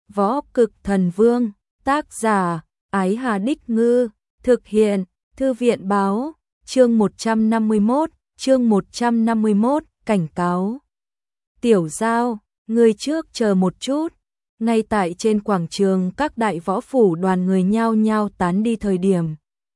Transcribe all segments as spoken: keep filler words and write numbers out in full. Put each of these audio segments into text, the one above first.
Võ Cực Thần Vương, tác giả, Ái Hà Đích Ngư, thực hiện, Thư viện báo, chương một trăm năm mươi mốt, chương một trăm năm mươi mốt, cảnh cáo. Tiểu Giao, người trước chờ một chút. Ngay tại trên quảng trường các đại võ phủ đoàn người nhao nhao tán đi thời điểm.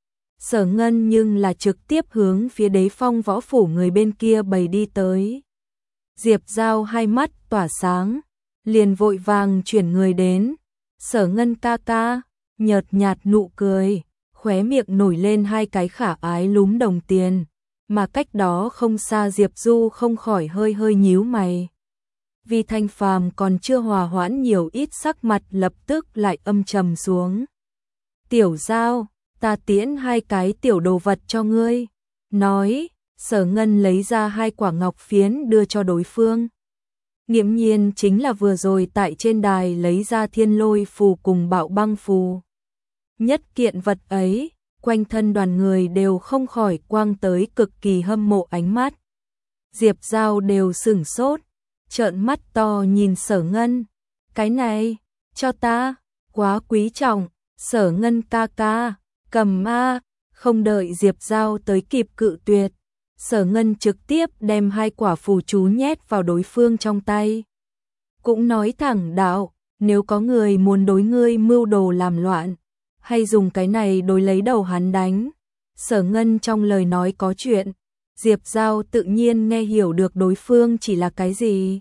Sở Ngân nhưng là trực tiếp hướng phía Đế Phong võ phủ người bên kia bày đi tới. Diệp Giao hai mắt tỏa sáng, liền vội vàng chuyển người đến. Sở Ngân ca ca, nhợt nhạt nụ cười, khóe miệng nổi lên hai cái khả ái lúm đồng tiền, mà cách đó không xa Diệp Du không khỏi hơi hơi nhíu mày. Vi Thanh Phàm còn chưa hòa hoãn nhiều ít, sắc mặt lập tức lại âm trầm xuống. Tiểu Giao, ta tiễn hai cái tiểu đồ vật cho ngươi. Nói, Sở Ngân lấy ra hai quả ngọc phiến đưa cho đối phương. Nghiễm nhiên chính là vừa rồi tại trên đài lấy ra thiên lôi phù cùng bạo băng phù. Nhất kiện vật ấy, quanh thân đoàn người đều không khỏi quang tới cực kỳ hâm mộ ánh mắt. Diệp Giao đều sửng sốt, trợn mắt to nhìn Sở Ngân. Cái này, cho ta, quá quý trọng. Sở Ngân ca ca, cầm a. Không đợi Diệp Giao tới kịp cự tuyệt, Sở Ngân trực tiếp đem hai quả phù chú nhét vào đối phương trong tay. Cũng nói thẳng đạo, nếu có người muốn đối ngươi mưu đồ làm loạn, hay dùng cái này đối lấy đầu hắn đánh. Sở Ngân trong lời nói có chuyện, Diệp Giao tự nhiên nghe hiểu được đối phương chỉ là cái gì.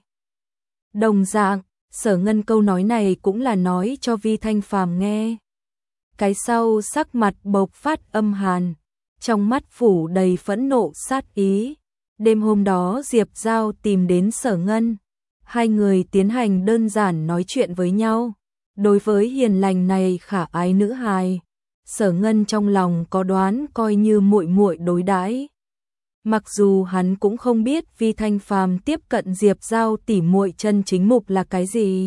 Đồng dạng, Sở Ngân câu nói này cũng là nói cho Vi Thanh Phàm nghe. Cái sau sắc mặt bộc phát âm hàn, trong mắt phủ đầy phẫn nộ sát ý. Đêm hôm đó Diệp Giao tìm đến Sở Ngân, hai người tiến hành đơn giản nói chuyện với nhau. Đối với hiền lành này khả ái nữ hài, Sở Ngân trong lòng có đoán, coi như muội muội đối đãi. Mặc dù hắn cũng không biết Vi Thanh Phàm tiếp cận Diệp Giao tỉ muội chân chính mục là cái gì,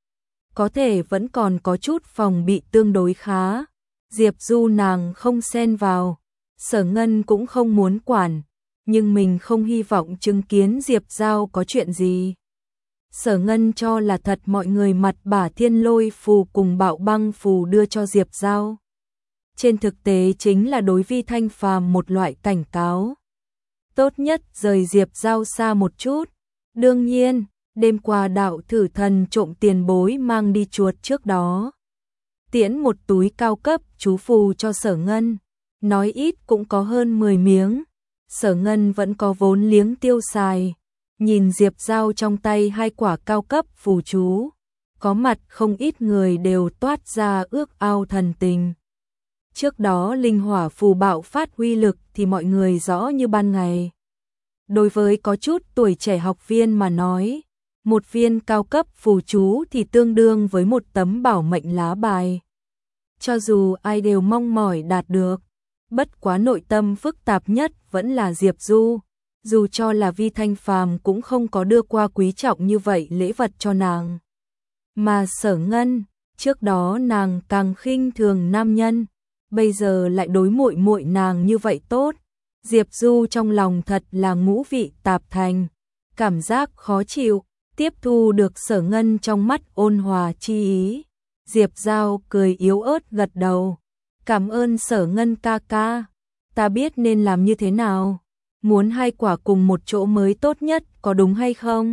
có thể vẫn còn có chút phòng bị tương đối khá. Diệp Du nàng không xen vào, Sở Ngân cũng không muốn quản, nhưng mình không hy vọng chứng kiến Diệp Giao có chuyện gì. Sở Ngân cho là thật mọi người mặt bả thiên lôi phù cùng bạo băng phù đưa cho Diệp Giao. Trên thực tế chính là đối Vi Thanh Phàm một loại cảnh cáo. Tốt nhất rời Diệp Giao xa một chút. Đương nhiên, đêm qua đạo thử thần trộm tiền bối mang đi chuột trước đó, tiễn một túi cao cấp chú phù cho Sở Ngân, nói ít cũng có hơn mười miếng. Sở Ngân vẫn có vốn liếng tiêu xài, nhìn Diệp Giao trong tay hai quả cao cấp phù chú, có mặt không ít người đều toát ra ước ao thần tình. Trước đó linh hỏa phù bạo phát uy lực thì mọi người rõ như ban ngày. Đối với có chút tuổi trẻ học viên mà nói, một viên cao cấp phù chú thì tương đương với một tấm bảo mệnh lá bài. Cho dù ai đều mong mỏi đạt được, bất quá nội tâm phức tạp nhất vẫn là Diệp Du. Dù cho là Vi Thanh Phàm cũng không có đưa qua quý trọng như vậy lễ vật cho nàng. Mà Sở Ngân, trước đó nàng càng khinh thường nam nhân, bây giờ lại đối muội muội nàng như vậy tốt. Diệp Du trong lòng thật là ngũ vị tạp thành, cảm giác khó chịu. Tiếp thu được Sở Ngân trong mắt ôn hòa chi ý, Diệp Giao cười yếu ớt gật đầu. Cảm ơn Sở Ngân ca ca, ta biết nên làm như thế nào. Muốn hai quả cùng một chỗ mới tốt nhất, có đúng hay không?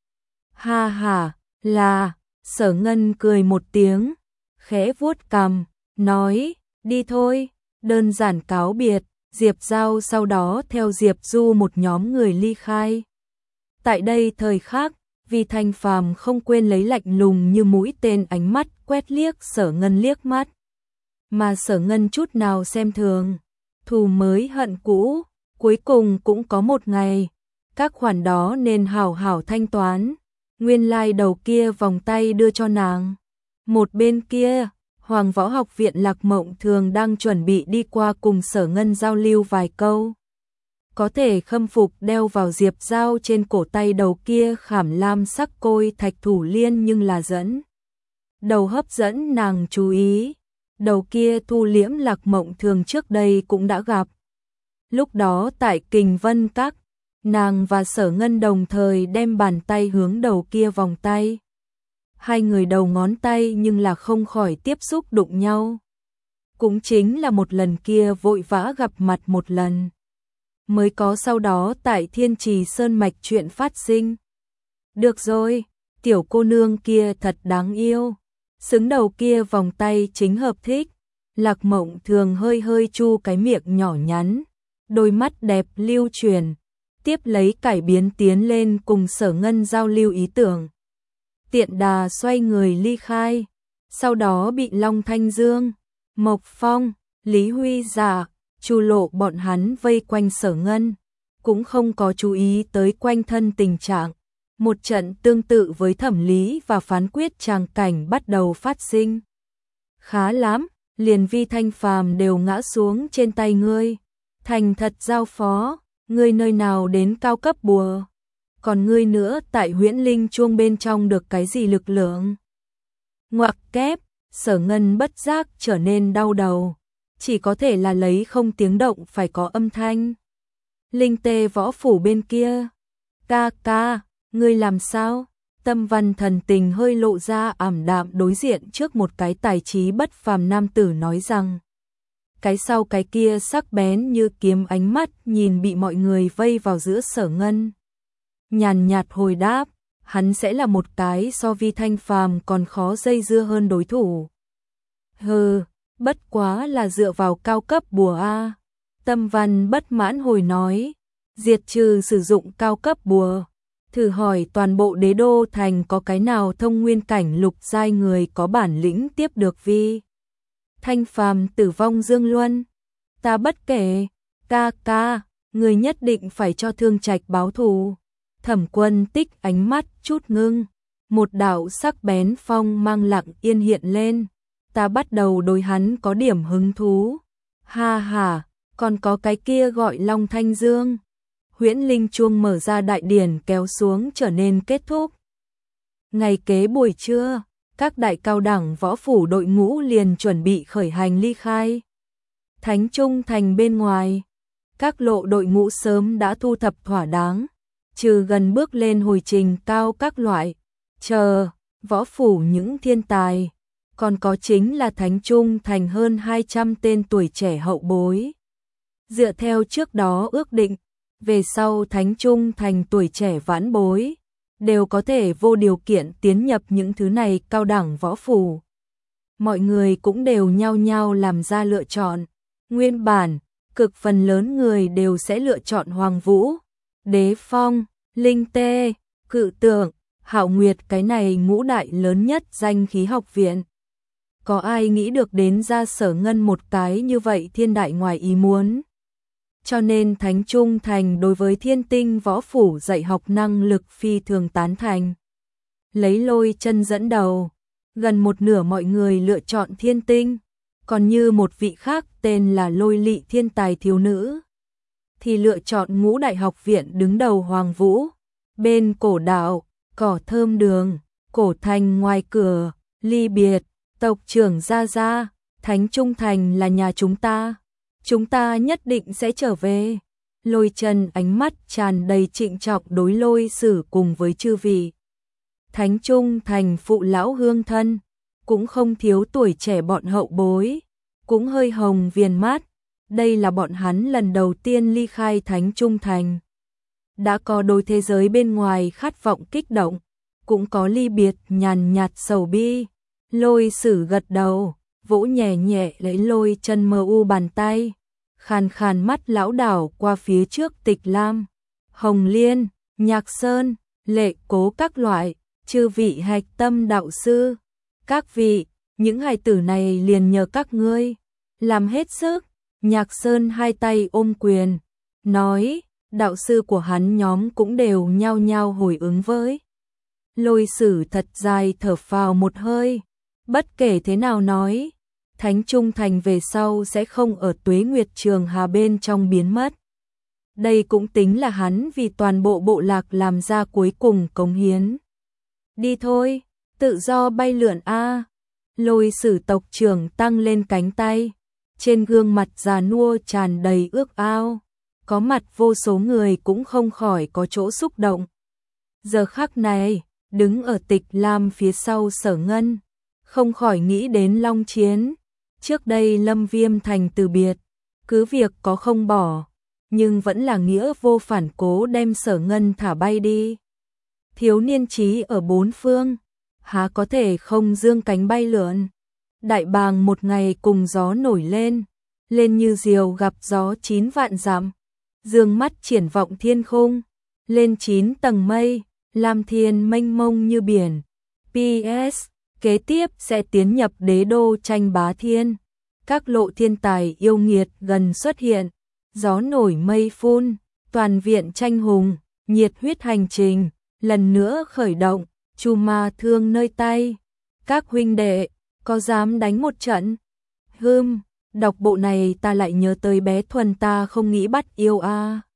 Ha ha, là. Sở Ngân cười một tiếng, khẽ vuốt cằm, nói, đi thôi. Đơn giản cáo biệt, Diệp Giao sau đó theo Diệp Du một nhóm người ly khai. Tại đây thời khắc, Vi Thanh Phàm không quên lấy lạnh lùng như mũi tên ánh mắt quét liếc Sở Ngân liếc mắt. Mà Sở Ngân chút nào xem thường, thù mới hận cũ, cuối cùng cũng có một ngày, các khoản đó nên hảo hảo thanh toán. Nguyên lai like đầu kia vòng tay đưa cho nàng. Một bên kia, Hoàng Võ Học viện Lạc Mộng Thường đang chuẩn bị đi qua cùng Sở Ngân giao lưu vài câu. Có thể khâm phục đeo vào Diệp Giao trên cổ tay đầu kia khảm lam sắc côi thạch thủ liên, nhưng là dẫn đầu hấp dẫn nàng chú ý. Đầu kia thu liễm Lạc Mộng Thường trước đây cũng đã gặp. Lúc đó tại Kình Vân Các, nàng và Sở Ngân đồng thời đem bàn tay hướng đầu kia vòng tay. hai người đầu ngón tay nhưng là không khỏi tiếp xúc đụng nhau. Cũng chính là một lần kia vội vã gặp mặt một lần. Mới có sau đó tại Thiên Trì Sơn Mạch chuyện phát sinh. Được rồi, tiểu cô nương kia thật đáng yêu. Xứng đầu kia vòng tay chính hợp thích. Lạc Mộng Thường hơi hơi chu cái miệng nhỏ nhắn, đôi mắt đẹp lưu truyền, tiếp lấy cải biến tiến lên cùng Sở Ngân giao lưu ý tưởng. Tiện đà xoay người ly khai, sau đó bị Long Thanh Dương, Mộc Phong, Lý Huy Giả, Chu Lộ bọn hắn vây quanh Sở Ngân, cũng không có chú ý tới quanh thân tình trạng. Một trận tương tự với thẩm lý và phán quyết tràng cảnh bắt đầu phát sinh. Khá lắm, liền Vi Thanh Phàm đều ngã xuống trên tay ngươi. Thành thật giao phó, ngươi nơi nào đến cao cấp bùa. Còn ngươi nữa tại huyễn linh chuông bên trong được cái gì lực lượng? Ngoặc kép, Sở Ngân bất giác trở nên đau đầu. Chỉ có thể là lấy không tiếng động phải có âm thanh. Linh tê võ phủ bên kia. Ca ca, ngươi làm sao? Tâm Văn thần tình hơi lộ ra ảm đạm đối diện trước một cái tài trí bất phàm nam tử nói rằng. Cái sau cái kia sắc bén như kiếm ánh mắt nhìn bị mọi người vây vào giữa Sở Ngân. Nhàn nhạt hồi đáp, hắn sẽ là một cái so Vi Thanh Phàm còn khó dây dưa hơn đối thủ. Hừ, bất quá là dựa vào cao cấp bùa a. Tâm Văn bất mãn hồi nói, diệt trừ sử dụng cao cấp bùa. Thử hỏi toàn bộ đế đô thành có cái nào thông nguyên cảnh lục giai người có bản lĩnh tiếp được Vi Thanh Phàm tử vong dương luân. Ta bất kể, ca ca, người nhất định phải cho Thương Trạch báo thù. Thẩm Quân Tích ánh mắt chút ngưng, một đạo sắc bén phong mang lặng yên hiện lên. Ta bắt đầu đối hắn có điểm hứng thú. Ha ha, còn có cái kia gọi Long Thanh Dương. Huyễn linh chuông mở ra đại điển kéo xuống trở nên kết thúc. Ngày kế buổi trưa, các đại cao đẳng võ phủ đội ngũ liền chuẩn bị khởi hành ly khai. Thánh Trung thành bên ngoài, các lộ đội ngũ sớm đã thu thập thỏa đáng, trừ gần bước lên hồi trình cao các loại, chờ, võ phủ những thiên tài, còn có chính là Thánh Trung thành hơn hai trăm tên tuổi trẻ hậu bối. Dựa theo trước đó ước định, về sau Thánh Trung thành tuổi trẻ vãn bối, đều có thể vô điều kiện tiến nhập những thứ này cao đẳng võ phủ. Mọi người cũng đều nhao nhao làm ra lựa chọn. Nguyên bản, cực phần lớn người đều sẽ lựa chọn Hoàng Vũ, Đế Phong, Linh Tê, Cự Tượng, Hạo Nguyệt cái này ngũ đại lớn nhất danh khí học viện. Có ai nghĩ được đến ra Sở Ngân một cái như vậy thiên đại ngoài ý muốn. Cho nên Thánh Trung thành đối với Thiên Tinh võ phủ dạy học năng lực phi thường tán thành. Lấy Lôi Chân dẫn đầu, gần một nửa mọi người lựa chọn Thiên Tinh, còn như một vị khác tên là Lôi Lị thiên tài thiếu nữ thì lựa chọn ngũ đại học viện đứng đầu Hoàng Vũ. Bên cổ đạo, cỏ thơm đường, cổ thành ngoài cửa, ly biệt, tộc trưởng Gia Gia, Thánh Trung thành là nhà chúng ta. Chúng ta nhất định sẽ trở về. Lôi Chân ánh mắt tràn đầy trịnh trọng đối Lôi Sử cùng với chư vị. Thánh Trung thành phụ lão hương thân, cũng không thiếu tuổi trẻ bọn hậu bối, cũng hơi hồng viền mắt. Đây là bọn hắn lần đầu tiên ly khai Thánh Trung thành. Đã có đối thế giới bên ngoài khát vọng kích động, cũng có ly biệt nhàn nhạt sầu bi. Lôi Sử gật đầu, vỗ nhẹ nhẹ lấy Lôi Chân mờ u bàn tay, khàn khàn mắt lão đảo qua phía trước Tịch Lam, Hồng Liên, Nhạc Sơn, Lệ Cố các loại, chư vị hạch tâm đạo sư, các vị, những hài tử này liền nhờ các ngươi, làm hết sức. Nhạc Sơn hai tay ôm quyền, nói, đạo sư của hắn nhóm cũng đều nhao nhao hồi ứng với. Lôi Sử thật dài thở phào một hơi, bất kể thế nào nói, Thánh Trung thành về sau sẽ không ở Tuế Nguyệt Trường Hà bên trong biến mất. Đây cũng tính là hắn vì toàn bộ bộ lạc làm ra cuối cùng cống hiến. Đi thôi, tự do bay lượn a. Lôi Sử tộc trưởng tăng lên cánh tay, trên gương mặt già nua tràn đầy ước ao, có mặt vô số người cũng không khỏi có chỗ xúc động. Giờ khắc này, đứng ở Tịch Lam phía sau Sở Ngân, không khỏi nghĩ đến Long Chiến. Trước đây Lâm Viêm Thành từ biệt, cứ việc có không bỏ, nhưng vẫn là nghĩa vô phản cố đem Sở Ngân thả bay đi. Thiếu niên trí ở bốn phương, há có thể không dương cánh bay lượn. Đại bàng một ngày cùng gió nổi lên, lên như diều gặp gió chín vạn dặm, dương mắt triển vọng thiên khung, lên chín tầng mây, lam thiên mênh mông như biển. pê ét kế tiếp sẽ tiến nhập đế đô tranh bá thiên. Các lộ thiên tài yêu nghiệt gần xuất hiện, gió nổi mây phun, toàn viện tranh hùng, nhiệt huyết hành trình, lần nữa khởi động, chu ma thương nơi tay. Các huynh đệ, có dám đánh một trận? Hừm, đọc bộ này ta lại nhớ tới bé Thuần ta không nghĩ bắt yêu a. À.